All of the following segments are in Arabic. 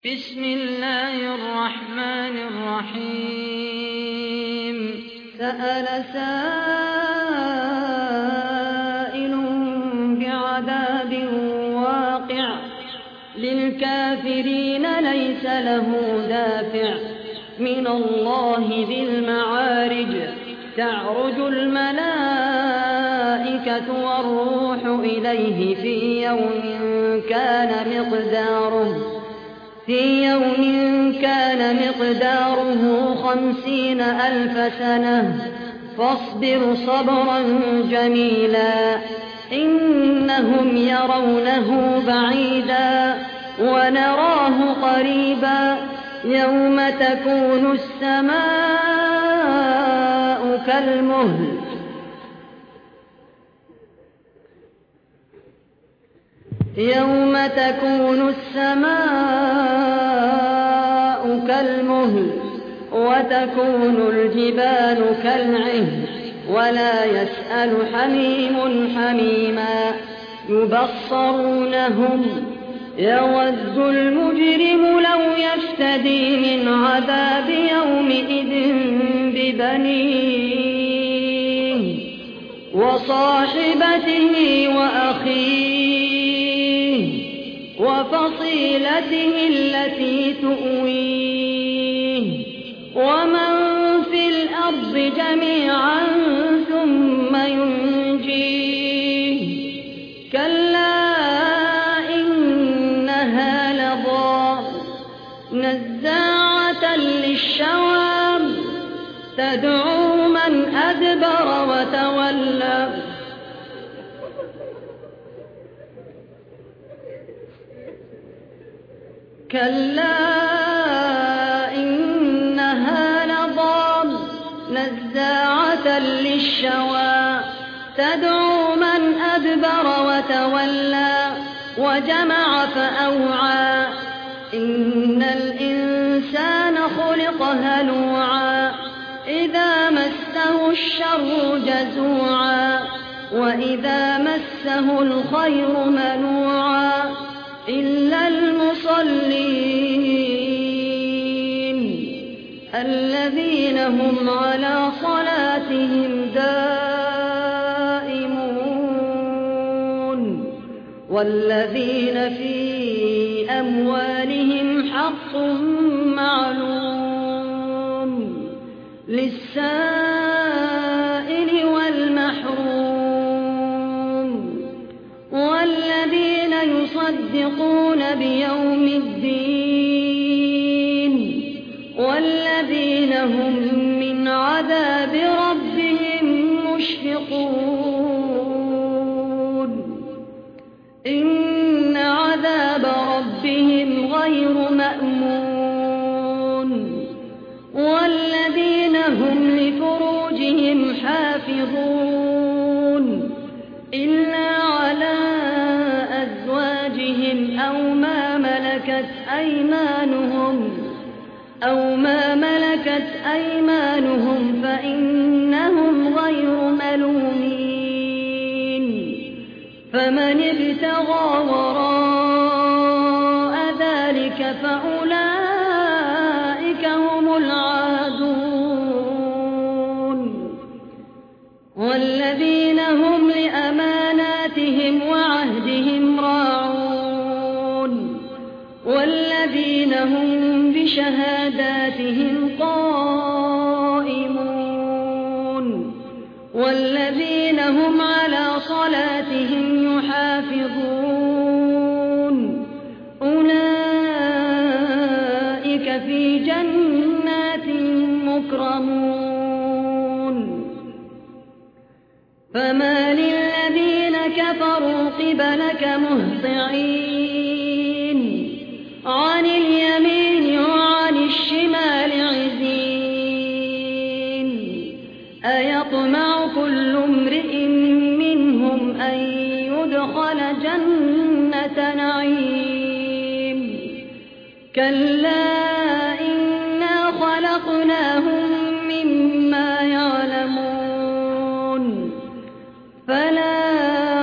بسم الله الرحمن الرحيم. سأل سائل بعذاب واقع للكافرين ليس له دافع من الله ذي المعارج تعرج الملائكة والروح إليه في يوم كان مقداره 50,000 سنة فاصبر صبرا جميلا إنهم يرونه بعيدا ونراه قريبا يوم تكون السماء كالمهل وتكون الجبال كالعهن ولا يسأل حميم حميما يبصرونهم يود المجرم لو يفتدي من عذاب يومئذ ببنيه وصاحبته وأخيه وفصيلته التي تؤويه ومن في الأرض جميعا ثم ينجيه كلا إنها لظى نزاعة للشوى تدعو من أدبر وتولى كلا إنها لظى نزاعة للشوى تدعو من أدبر وتولى وجمع فأوعى إن الإنسان خلق هلوعا إذا مسه الشر جزوعا وإذا مسه الخير منوعا إلا المصلين الذين هم على صلاتهم دائمون والذين في أموالهم حق معلوم للسائل والمحروم والذين يصدقون بيوم الدين والذين هم من عذاب ربهم مشفقون إن عذاب ربهم غير مأمون والذين هم لفروجهم حافظون إلا على أزواجهم أو ما ملكت أيمانهم فإنهم غير ملومين فمن ابتغى وراء ذلك فأولئك هم العادون والذين هم لأماناتهم وعهدهم راعون والذين هم بشهاداتهم قائمون والذين هم على صلاتهم يحافظون أولئك في جنات مكرمون فما للذين كفروا قبلك مهطعين عن اليمين وعن الشمال عزين أيطمع كل امرئ منهم أن يدخل جنة نعيم كلا إنا خلقناهم مما يعلمون فلا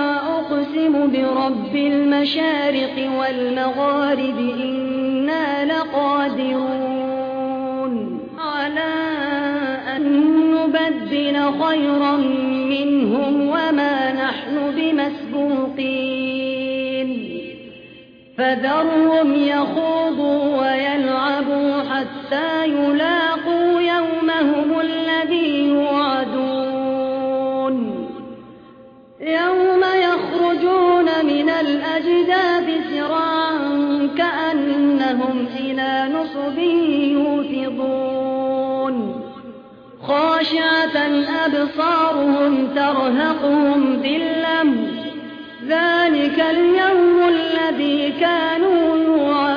أقسم برب المشارق والمغارب إنا لقادرون على أن نبدل خيرا منهم وما نحن بمسبوقين فذرهم يخوضوا ويلعبوا حتى يلاقوا يومهم الذي يوعدون يوم يخرجون من الأجداث سراعا كأنهم إلى نصب يوفضون خاشعة أبصارهم ترهقهم ذلة ذلك اليوم الذي كانوا يوعدون